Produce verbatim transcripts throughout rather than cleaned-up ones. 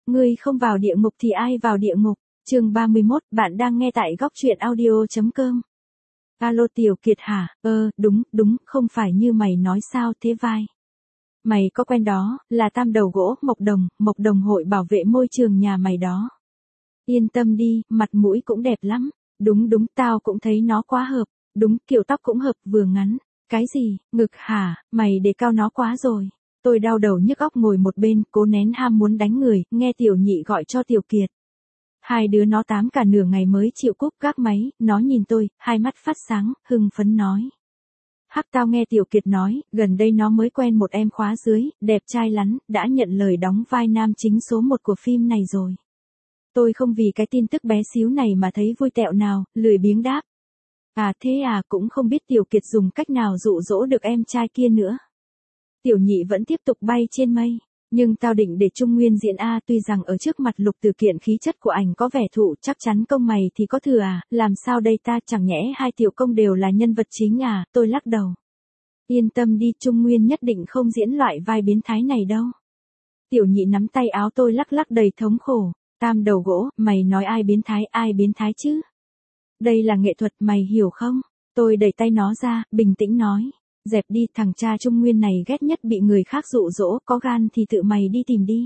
Ngươi không vào địa ngục thì ai vào địa ngục? Chương ba mươi mốt, bạn đang nghe tại góc truyện audio chấm com. Alo Tiểu Kiệt hả? Ơ, đúng, đúng, không phải như mày nói sao thế vai. Mày có quen đó, là tam đầu gỗ, Mộc Đồng, Mộc Đồng hội bảo vệ môi trường nhà mày đó. Yên tâm đi, mặt mũi cũng đẹp lắm. Đúng đúng, tao cũng thấy nó quá hợp. Đúng, kiểu tóc cũng hợp, vừa ngắn. Cái gì, ngực hả, mày đề cao nó quá rồi. Tôi đau đầu nhức óc ngồi một bên, cố nén ham muốn đánh người, nghe Tiểu Nhị gọi cho Tiểu Kiệt. Hai đứa nó tám cả nửa ngày mới chịu cúp gác máy, nó nhìn tôi, hai mắt phát sáng, hưng phấn nói. Hắc tao nghe Tiểu Kiệt nói, gần đây nó mới quen một em khóa dưới, đẹp trai lắm, đã nhận lời đóng vai nam chính số một của phim này rồi. Tôi không vì cái tin tức bé xíu này mà thấy vui tẹo nào, lười biếng đáp. À thế à, cũng không biết Tiểu Kiệt dùng cách nào dụ dỗ được em trai kia nữa. Tiểu Nhị vẫn tiếp tục bay trên mây. Nhưng tao định để Trung Nguyên diễn A, tuy rằng ở trước mặt Lục Từ Kiện khí chất của ảnh có vẻ thụ, chắc chắn công mày thì có thừa à, làm sao đây ta, chẳng nhẽ hai tiểu công đều là nhân vật chính à, tôi lắc đầu. Yên tâm đi, Trung Nguyên nhất định không diễn loại vai biến thái này đâu. Tiểu Nhị nắm tay áo tôi lắc lắc đầy thống khổ. Tam đầu gỗ, mày nói ai biến thái, ai biến thái chứ? Đây là nghệ thuật, mày hiểu không? Tôi đẩy tay nó ra, bình tĩnh nói. Dẹp đi, thằng cha Trung Nguyên này ghét nhất bị người khác dụ dỗ, có gan thì tự mày đi tìm đi.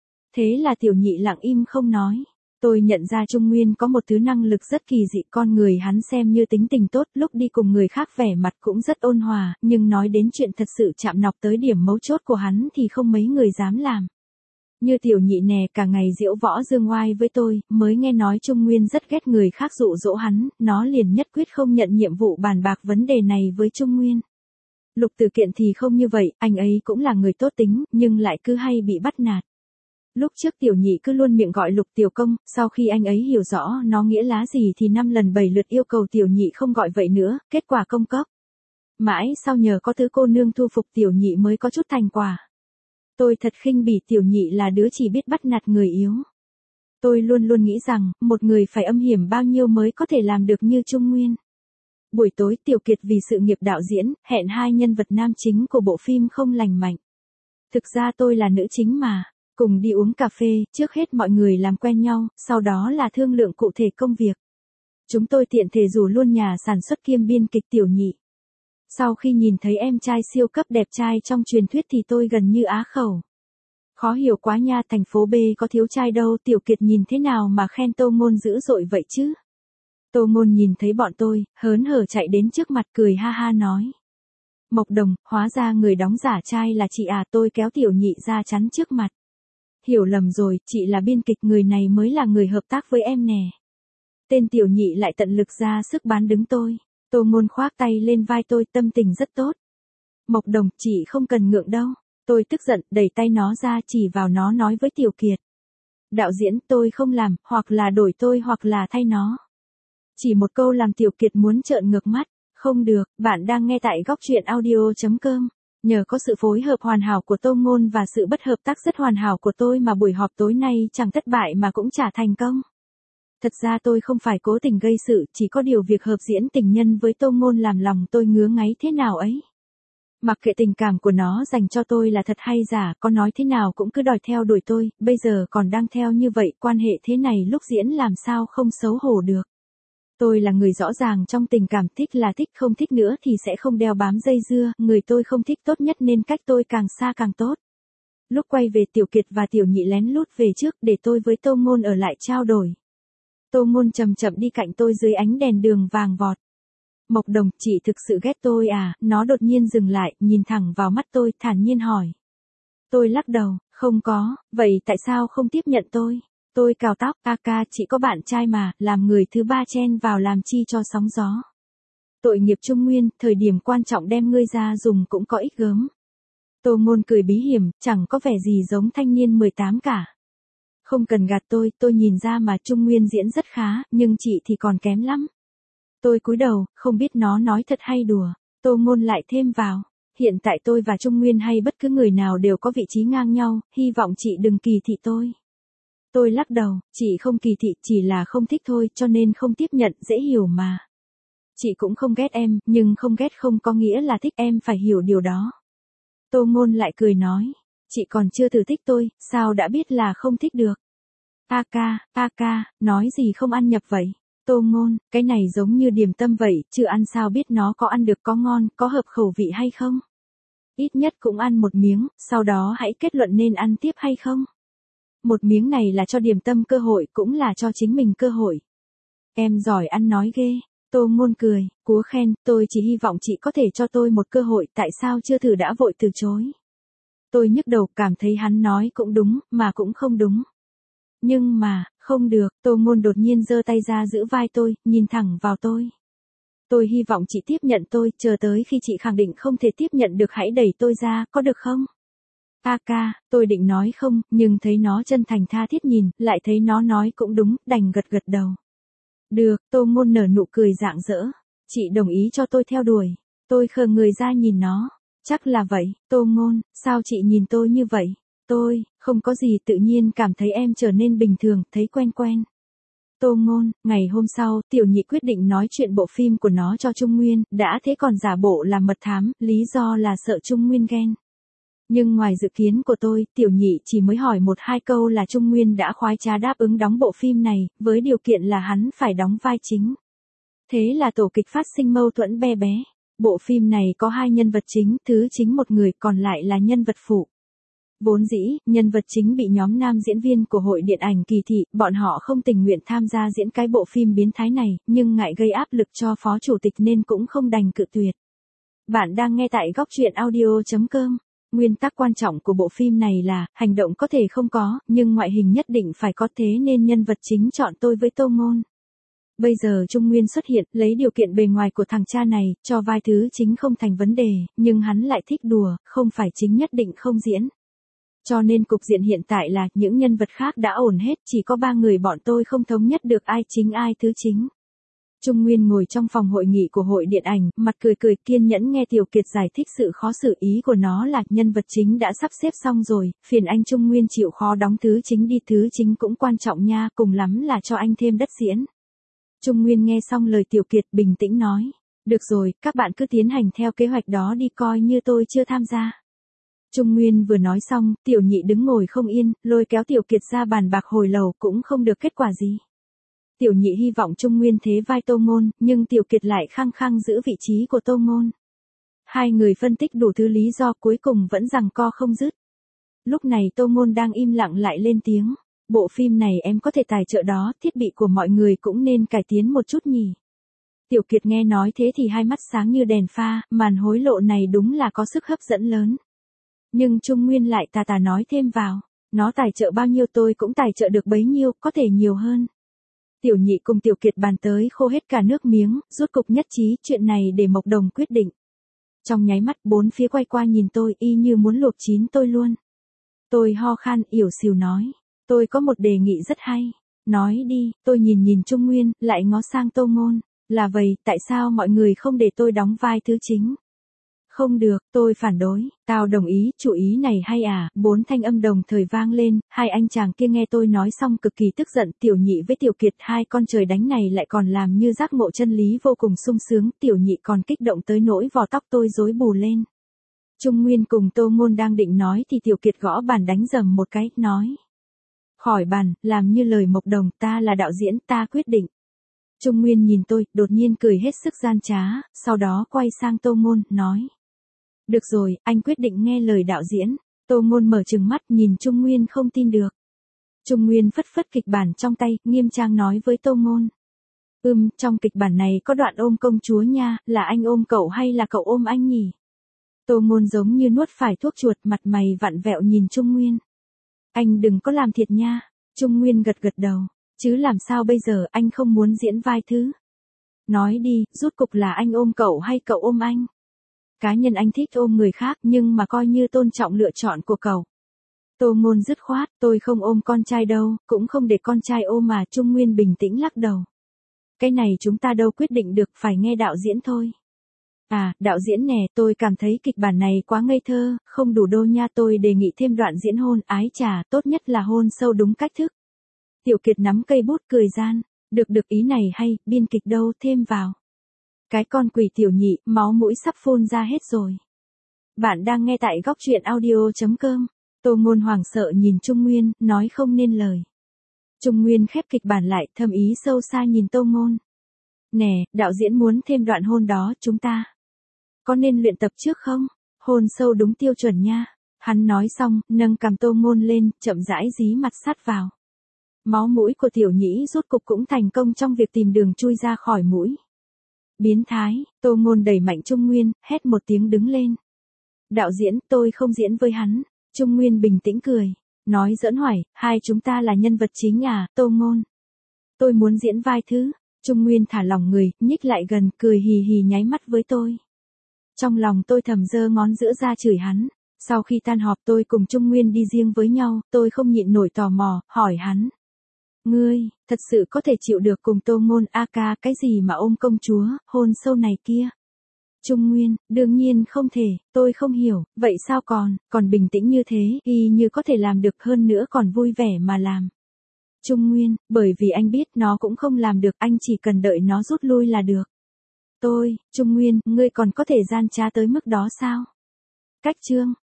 Thế là Tiểu Nhị lặng im không nói. Tôi nhận ra Trung Nguyên có một thứ năng lực rất kỳ dị, con người hắn xem như tính tình tốt, lúc đi cùng người khác vẻ mặt cũng rất ôn hòa, nhưng nói đến chuyện thật sự chạm nọc tới điểm mấu chốt của hắn thì không mấy người dám làm. Như Tiểu Nhị nè, cả ngày diễu võ dương oai với tôi, mới nghe nói Trung Nguyên rất ghét người khác dụ dỗ hắn, nó liền nhất quyết không nhận nhiệm vụ bàn bạc vấn đề này với Trung Nguyên. Lục Từ Kiện thì không như vậy, anh ấy cũng là người tốt tính, nhưng lại cứ hay bị bắt nạt. Lúc trước Tiểu Nhị cứ luôn miệng gọi Lục Tiểu Công, sau khi anh ấy hiểu rõ nó nghĩa lá gì thì năm lần bảy lượt yêu cầu Tiểu Nhị không gọi vậy nữa, kết quả công cốc. Mãi sau nhờ có thứ cô nương thu phục Tiểu Nhị mới có chút thành quả. Tôi thật khinh bỉ Tiểu Nhị là đứa chỉ biết bắt nạt người yếu. Tôi luôn luôn nghĩ rằng, một người phải âm hiểm bao nhiêu mới có thể làm được như Trung Nguyên. Buổi tối Tiểu Kiệt vì sự nghiệp đạo diễn, hẹn hai nhân vật nam chính của bộ phim không lành mạnh. Thực ra tôi là nữ chính mà, cùng đi uống cà phê, trước hết mọi người làm quen nhau, sau đó là thương lượng cụ thể công việc. Chúng tôi tiện thể rủ luôn nhà sản xuất kiêm biên kịch Tiểu Nhị. Sau khi nhìn thấy em trai siêu cấp đẹp trai trong truyền thuyết thì tôi gần như á khẩu. Khó hiểu quá nha, thành phố B có thiếu trai đâu, Tiểu Kiệt nhìn thế nào mà khen Tô Ngôn dữ dội vậy chứ? Tô Ngôn nhìn thấy bọn tôi, hớn hở chạy đến trước mặt cười ha ha nói. Mộc Đồng, hóa ra người đóng giả trai là chị à, tôi kéo Tiểu Nhị ra chắn trước mặt. Hiểu lầm rồi, chị là biên kịch, người này mới là người hợp tác với em nè. Tên Tiểu Nhị lại tận lực ra sức bán đứng tôi. Tô Ngôn khoác tay lên vai tôi, tâm tình rất tốt. Mộc Đồng, chị không cần ngượng đâu. Tôi tức giận, đẩy tay nó ra chỉ vào nó nói với Tiểu Kiệt. Đạo diễn, tôi không làm, hoặc là đổi tôi hoặc là thay nó. Chỉ một câu làm Tiểu Kiệt muốn trợn ngược mắt. Không được, bạn đang nghe tại góc truyện audio chấm com. Nhờ có sự phối hợp hoàn hảo của Tô Ngôn và sự bất hợp tác rất hoàn hảo của tôi mà buổi họp tối nay chẳng thất bại mà cũng chả thành công. Thật ra tôi không phải cố tình gây sự, chỉ có điều việc hợp diễn tình nhân với Tô Ngôn làm lòng tôi ngứa ngáy thế nào ấy. Mặc kệ tình cảm của nó dành cho tôi là thật hay giả, có nói thế nào cũng cứ đòi theo đuổi tôi, bây giờ còn đang theo như vậy, quan hệ thế này lúc diễn làm sao không xấu hổ được. Tôi là người rõ ràng trong tình cảm, thích là thích, không thích nữa thì sẽ không đeo bám dây dưa, người tôi không thích tốt nhất nên cách tôi càng xa càng tốt. Lúc quay về Tiểu Kiệt và Tiểu Nhị lén lút về trước để tôi với Tô Ngôn ở lại trao đổi. Tô Ngôn chậm chậm đi cạnh tôi dưới ánh đèn đường vàng vọt. Mộc Đồng, chị thực sự ghét tôi à? Nó đột nhiên dừng lại, nhìn thẳng vào mắt tôi, thản nhiên hỏi. Tôi lắc đầu, không có, vậy tại sao không tiếp nhận tôi? Tôi cào tóc, ca ca, chị có bạn trai mà, làm người thứ ba chen vào làm chi cho sóng gió. Tội nghiệp Trung Nguyên, thời điểm quan trọng đem ngươi ra dùng cũng có ích gớm. Tô Ngôn cười bí hiểm, chẳng có vẻ gì giống thanh niên mười tám cả. Không cần gạt tôi, tôi nhìn ra mà Trung Nguyên diễn rất khá, nhưng chị thì còn kém lắm. Tôi cúi đầu, không biết nó nói thật hay đùa. Tô Ngôn lại thêm vào. Hiện tại tôi và Trung Nguyên hay bất cứ người nào đều có vị trí ngang nhau, hy vọng chị đừng kỳ thị tôi. Tôi lắc đầu, chị không kỳ thị, chỉ là không thích thôi, cho nên không tiếp nhận, dễ hiểu mà. Chị cũng không ghét em, nhưng không ghét không có nghĩa là thích, em phải hiểu điều đó. Tô Ngôn lại cười nói, chị còn chưa thử thích tôi, sao đã biết là không thích được. A ca, a ca, nói gì không ăn nhập vậy? Tô Ngôn, cái này giống như điểm tâm vậy, chưa ăn sao biết nó có ăn được có ngon, có hợp khẩu vị hay không? Ít nhất cũng ăn một miếng, sau đó hãy kết luận nên ăn tiếp hay không? Một miếng này là cho điểm tâm cơ hội, cũng là cho chính mình cơ hội. Em giỏi ăn nói ghê. Tô Ngôn cười, cúa khen, tôi chỉ hy vọng chị có thể cho tôi một cơ hội, tại sao chưa thử đã vội từ chối. Tôi nhức đầu, cảm thấy hắn nói cũng đúng, mà cũng không đúng. Nhưng mà, không được, Tô Ngôn đột nhiên giơ tay ra giữ vai tôi, nhìn thẳng vào tôi. Tôi hy vọng chị tiếp nhận tôi, chờ tới khi chị khẳng định không thể tiếp nhận được hãy đẩy tôi ra, có được không? A ca, tôi định nói không, nhưng thấy nó chân thành tha thiết nhìn, lại thấy nó nói cũng đúng, đành gật gật đầu. Được, Tô Ngôn nở nụ cười rạng rỡ. Chị đồng ý cho tôi theo đuổi. Tôi khờ người ra nhìn nó. Chắc là vậy, Tô Ngôn, sao chị nhìn tôi như vậy? Tôi, không có gì, tự nhiên cảm thấy em trở nên bình thường, thấy quen quen. Tô Ngôn, ngày hôm sau, Tiểu Nhị quyết định nói chuyện bộ phim của nó cho Trung Nguyên, đã thế còn giả bộ làm mật thám, lý do là sợ Trung Nguyên ghen. Nhưng ngoài dự kiến của tôi, Tiểu Nhị chỉ mới hỏi một hai câu là Trung Nguyên đã khoái trá đáp ứng đóng bộ phim này, với điều kiện là hắn phải đóng vai chính. Thế là tổ kịch phát sinh mâu thuẫn be bé. Bộ phim này có hai nhân vật chính, thứ chính một người, còn lại là nhân vật phụ. Vốn dĩ, nhân vật chính bị nhóm nam diễn viên của hội điện ảnh kỳ thị, bọn họ không tình nguyện tham gia diễn cái bộ phim biến thái này, nhưng ngại gây áp lực cho phó chủ tịch nên cũng không đành cự tuyệt. Bạn đang nghe tại góc truyện audio chấm com. Nguyên tắc quan trọng của bộ phim này là, hành động có thể không có, nhưng ngoại hình nhất định phải có, thế nên nhân vật chính chọn tôi với Tô Ngôn. Bây giờ Trung Nguyên xuất hiện, lấy điều kiện bề ngoài của thằng cha này, cho vai thứ chính không thành vấn đề, nhưng hắn lại thích đùa, không phải chính nhất định không diễn. Cho nên cục diện hiện tại là, những nhân vật khác đã ổn hết, chỉ có ba người bọn tôi không thống nhất được ai chính ai thứ chính. Trung Nguyên ngồi trong phòng hội nghị của hội điện ảnh, mặt cười cười kiên nhẫn nghe Tiểu Kiệt giải thích sự khó xử, ý của nó là nhân vật chính đã sắp xếp xong rồi, phiền anh Trung Nguyên chịu khó đóng thứ chính đi, thứ chính cũng quan trọng nha, cùng lắm là cho anh thêm đất diễn. Trung Nguyên nghe xong lời Tiểu Kiệt bình tĩnh nói, được rồi, các bạn cứ tiến hành theo kế hoạch đó đi, coi như tôi chưa tham gia. Trung Nguyên vừa nói xong, Tiểu Nhị đứng ngồi không yên, lôi kéo Tiểu Kiệt ra bàn bạc hồi lầu cũng không được kết quả gì. Tiểu Nhị hy vọng Trung Nguyên thế vai Tô Ngôn, nhưng Tiểu Kiệt lại khăng khăng giữ vị trí của Tô Ngôn. Hai người phân tích đủ thứ lý do, cuối cùng vẫn giằng co không dứt. Lúc này Tô Ngôn đang im lặng lại lên tiếng, bộ phim này em có thể tài trợ đó, thiết bị của mọi người cũng nên cải tiến một chút nhỉ. Tiểu Kiệt nghe nói thế thì hai mắt sáng như đèn pha, màn hối lộ này đúng là có sức hấp dẫn lớn. Nhưng Trung Nguyên lại tà tà nói thêm vào, nó tài trợ bao nhiêu tôi cũng tài trợ được bấy nhiêu, có thể nhiều hơn. Tiểu Nhị cùng Tiểu Kiệt bàn tới khô hết cả nước miếng, rốt cục nhất trí, chuyện này để Mộc Đồng quyết định. Trong nháy mắt bốn phía quay qua nhìn tôi y như muốn luộc chín tôi luôn. Tôi ho khan ỉu xìu nói, tôi có một đề nghị rất hay. Nói đi, tôi nhìn nhìn Trung Nguyên, lại ngó sang Tô Ngôn, là vậy, tại sao mọi người không để tôi đóng vai thứ chính? Không được, tôi phản đối, tao đồng ý, chủ ý này hay à, bốn thanh âm đồng thời vang lên, hai anh chàng kia nghe tôi nói xong cực kỳ tức giận, Tiểu Nhị với Tiểu Kiệt hai con trời đánh này lại còn làm như giác ngộ chân lý vô cùng sung sướng, Tiểu Nhị còn kích động tới nỗi vò tóc tôi rối bù lên. Trung Nguyên cùng Tô Ngôn đang định nói thì Tiểu Kiệt gõ bàn đánh dầm một cái, nói. Khỏi bàn, làm như lời Mộc Đồng, ta là đạo diễn, ta quyết định. Trung Nguyên nhìn tôi, đột nhiên cười hết sức gian trá, sau đó quay sang Tô Ngôn, nói. Được rồi, anh quyết định nghe lời đạo diễn. Tô Ngôn mở trừng mắt nhìn Trung Nguyên không tin được. Trung Nguyên phất phất kịch bản trong tay, nghiêm trang nói với Tô Ngôn. Ừm, trong kịch bản này có đoạn ôm công chúa nha, là anh ôm cậu hay là cậu ôm anh nhỉ? Tô Ngôn giống như nuốt phải thuốc chuột, mặt mày vặn vẹo nhìn Trung Nguyên. Anh đừng có làm thiệt nha. Trung Nguyên gật gật đầu. Chứ làm sao bây giờ, anh không muốn diễn vai thứ. Nói đi, rốt cục là anh ôm cậu hay cậu ôm anh? Cá nhân anh thích ôm người khác nhưng mà coi như tôn trọng lựa chọn của cậu. Tô Ngôn dứt khoát, tôi không ôm con trai đâu, cũng không để con trai ôm mà. Trung Nguyên bình tĩnh lắc đầu. Cái này chúng ta đâu quyết định được, phải nghe đạo diễn thôi. À, đạo diễn nè, tôi cảm thấy kịch bản này quá ngây thơ, không đủ đô nha, tôi đề nghị thêm đoạn diễn hôn, ái chà, tốt nhất là hôn sâu đúng cách thức. Tiểu Kiệt nắm cây bút cười gian, được được ý này hay, biên kịch đâu, thêm vào. Cái con quỷ Tiểu Nhị, máu mũi sắp phun ra hết rồi. Bạn đang nghe tại góc truyện audio chấm com. Tô Ngôn hoảng sợ nhìn Trung Nguyên, nói không nên lời. Trung Nguyên khép kịch bản lại, thâm ý sâu xa nhìn Tô Ngôn. Nè, đạo diễn muốn thêm đoạn hôn đó, chúng ta có nên luyện tập trước không? Hôn sâu đúng tiêu chuẩn nha. Hắn nói xong, nâng cằm Tô Ngôn lên, chậm rãi dí mặt sát vào. Máu mũi của tiểu nhĩ rốt cục cũng thành công trong việc tìm đường chui ra khỏi mũi. Biến thái, Tô Ngôn đẩy mạnh Trung Nguyên, hét một tiếng đứng lên. Đạo diễn, tôi không diễn với hắn. Trung Nguyên bình tĩnh cười. Nói giỡn hỏi, hai chúng ta là nhân vật chính à, Tô Ngôn. Tôi muốn diễn vai thứ. Trung Nguyên thả lỏng người, nhích lại gần, cười hì hì nháy mắt với tôi. Trong lòng tôi thầm giơ ngón giữa ra chửi hắn. Sau khi tan họp tôi cùng Trung Nguyên đi riêng với nhau, tôi không nhịn nổi tò mò, hỏi hắn. Ngươi, thật sự có thể chịu được cùng Tô Ngôn a ca cái gì mà ôm công chúa, hôn sâu này kia? Trung Nguyên, đương nhiên không thể, tôi không hiểu, vậy sao còn, còn bình tĩnh như thế, y như có thể làm được hơn nữa còn vui vẻ mà làm. Trung Nguyên, bởi vì anh biết nó cũng không làm được, anh chỉ cần đợi nó rút lui là được. Tôi, Trung Nguyên, ngươi còn có thể gian trá tới mức đó sao? Cách chương.